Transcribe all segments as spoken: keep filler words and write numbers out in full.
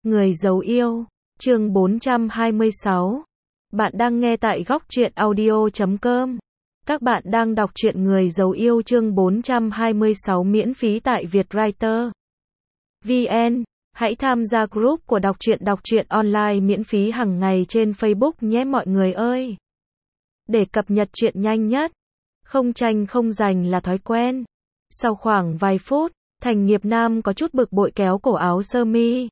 Người giấu yêu, chương bốn trăm hai mươi sáu. Bạn đang nghe tại góc truyện audio chấm com. Các bạn đang đọc truyện Người giấu yêu chương bốn trăm hai mươi sáu miễn phí tại Vietwriter vê en. Hãy tham gia group của đọc truyện đọc truyện online miễn phí hàng ngày trên Facebook nhé mọi người ơi. Để cập nhật truyện nhanh nhất, không tranh không giành là thói quen. Sau khoảng vài phút, Thành Nghiệp Nam có chút bực bội kéo cổ áo sơ mi.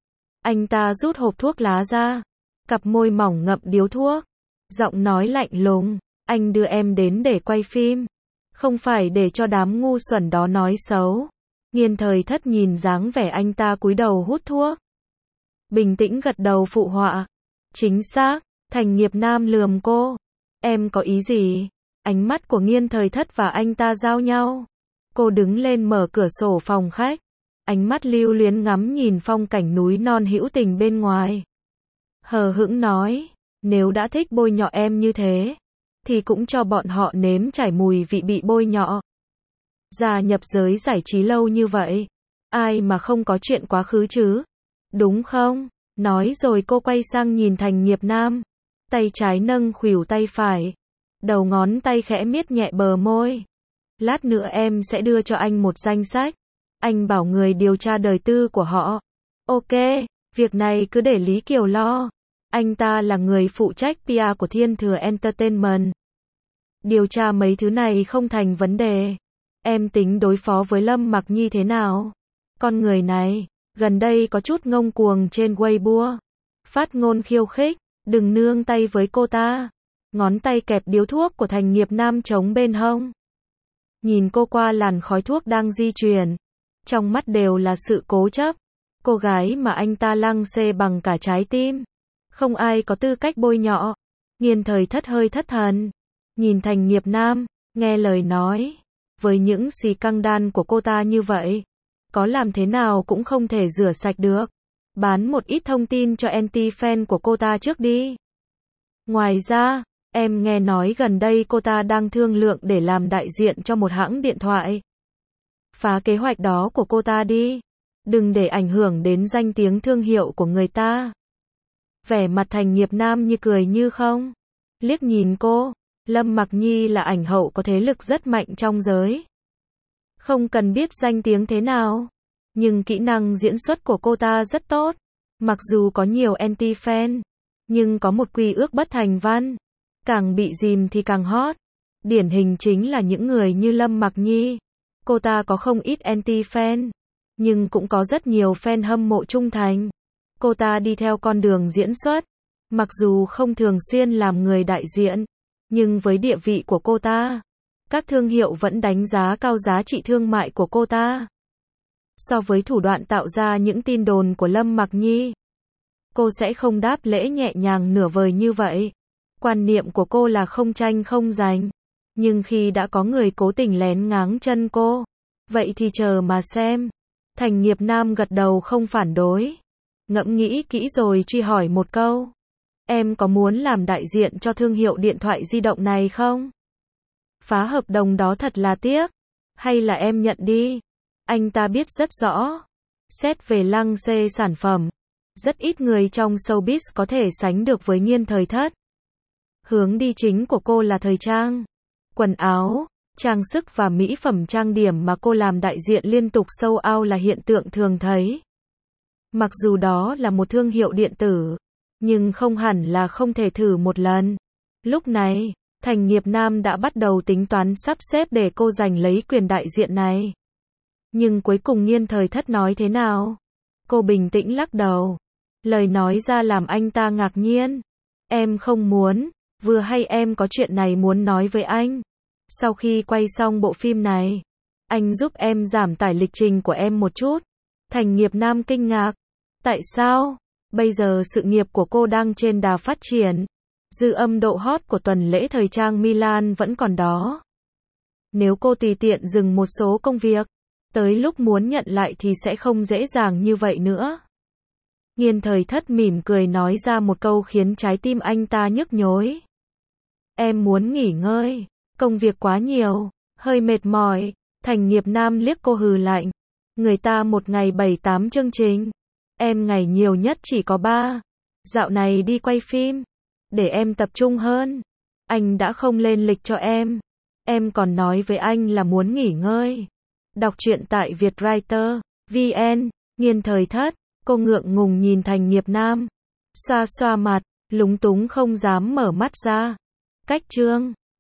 Anh ta rút hộp thuốc lá ra, cặp môi mỏng ngậm điếu thuốc, giọng nói lạnh lùng, anh đưa em đến để quay phim, không phải để cho đám ngu xuẩn đó nói xấu. Nghiên Thời Thất nhìn dáng vẻ anh ta cúi đầu hút thuốc, bình tĩnh gật đầu phụ họa. Chính xác. Thành Nghiệp Nam lườm cô. Em có ý gì? Ánh mắt của Nghiên Thời Thất và anh ta giao nhau. Cô đứng lên mở cửa sổ phòng khách, ánh mắt lưu luyến ngắm nhìn phong cảnh núi non hữu tình bên ngoài. Hờ hững nói, nếu đã thích bôi nhọ em như thế, thì cũng cho bọn họ nếm trải mùi vị bị bôi nhọ. Gia nhập giới giải trí lâu như vậy, ai mà không có chuyện quá khứ chứ? Đúng không? Nói rồi cô quay sang nhìn Thành Nghiệp Nam, tay trái nâng khuỷu tay phải, đầu ngón tay khẽ miết nhẹ bờ môi. Lát nữa em sẽ đưa cho anh một danh sách. Anh bảo người điều tra đời tư của họ. Ok, việc này cứ để Lý Kiều lo. Anh ta là người phụ trách pê e của Thiên Thừa Entertainment. Điều tra mấy thứ này không thành vấn đề. Em tính đối phó với Lâm Mặc Nhi thế nào? Con người này, gần đây có chút ngông cuồng trên Weibo. Phát ngôn khiêu khích, đừng nương tay với cô ta. Ngón tay kẹp điếu thuốc của Thành Nghiệp Nam trống bên hông. Nhìn cô qua làn khói thuốc đang di chuyển, trong mắt đều là sự cố chấp. Cô gái mà anh ta lăng xê bằng cả trái tim, không ai có tư cách bôi nhọ. Nghiên Thời Thất hơi thất thần, nhìn Thành Nghiệp Nam, nghe lời nói. Với những xì căng đan của cô ta như vậy, có làm thế nào cũng không thể rửa sạch được. Bán một ít thông tin cho anti-fan của cô ta trước đi. Ngoài ra, em nghe nói gần đây cô ta đang thương lượng để làm đại diện cho một hãng điện thoại. Phá kế hoạch đó của cô ta đi. Đừng để ảnh hưởng đến danh tiếng thương hiệu của người ta. Vẻ mặt Thành Nghiệp Nam như cười như không. Liếc nhìn cô, Lâm Mặc Nhi là ảnh hậu có thế lực rất mạnh trong giới. Không cần biết danh tiếng thế nào, nhưng kỹ năng diễn xuất của cô ta rất tốt. Mặc dù có nhiều anti-fan, nhưng có một quy ước bất thành văn. Càng bị dìm thì càng hot. Điển hình chính là những người như Lâm Mặc Nhi. Cô ta có không ít anti-fan, nhưng cũng có rất nhiều fan hâm mộ trung thành. Cô ta đi theo con đường diễn xuất, mặc dù không thường xuyên làm người đại diện, nhưng với địa vị của cô ta, các thương hiệu vẫn đánh giá cao giá trị thương mại của cô ta. So với thủ đoạn tạo ra những tin đồn của Lâm Mặc Nhi, cô sẽ không đáp lễ nhẹ nhàng nửa vời như vậy. Quan niệm của cô là không tranh không giành. Nhưng khi đã có người cố tình lén ngáng chân cô, vậy thì chờ mà xem. Thành Nghiệp Nam gật đầu không phản đối. Ngẫm nghĩ kỹ rồi truy hỏi một câu. Em có muốn làm đại diện cho thương hiệu điện thoại di động này không? Phá hợp đồng đó thật là tiếc. Hay là em nhận đi? Anh ta biết rất rõ. Xét về lăng xê sản phẩm, rất ít người trong showbiz có thể sánh được với Nghiên Thời Thất. Hướng đi chính của cô là thời trang, quần áo, trang sức và mỹ phẩm trang điểm mà cô làm đại diện liên tục sold out là hiện tượng thường thấy. Mặc dù đó là một thương hiệu điện tử, nhưng không hẳn là không thể thử một lần. Lúc này, Thành Nghiệp Nam đã bắt đầu tính toán sắp xếp để cô giành lấy quyền đại diện này. Nhưng cuối cùng Nghiên Thời Thất nói thế nào? Cô bình tĩnh lắc đầu. Lời nói ra làm anh ta ngạc nhiên. Em không muốn. Vừa hay em có chuyện này muốn nói với anh. Sau khi quay xong bộ phim này, anh giúp em giảm tải lịch trình của em một chút. Thành Nghiệp Nam kinh ngạc. Tại sao? Bây giờ sự nghiệp của cô đang trên đà phát triển. Dư âm độ hot của tuần lễ thời trang Milan vẫn còn đó. Nếu cô tùy tiện dừng một số công việc, tới lúc muốn nhận lại thì sẽ không dễ dàng như vậy nữa. Nghiên Thời Thất mỉm cười nói ra một câu khiến trái tim anh ta nhức nhối. Em muốn nghỉ ngơi, công việc quá nhiều, hơi mệt mỏi. Thành Nghiệp Nam liếc cô hừ lạnh. Người ta một ngày bảy tám chương trình. Em ngày nhiều nhất chỉ có ba. Dạo này đi quay phim. Để em tập trung hơn. Anh đã không lên lịch cho em. Em còn nói với anh là muốn nghỉ ngơi. Đọc truyện tại Vietwriter chấm vn. Nghiên thời thất. Cô ngượng ngùng nhìn Thành Nghiệp Nam. Xoa xoa mặt, lúng túng không dám mở mắt ra. Cách chương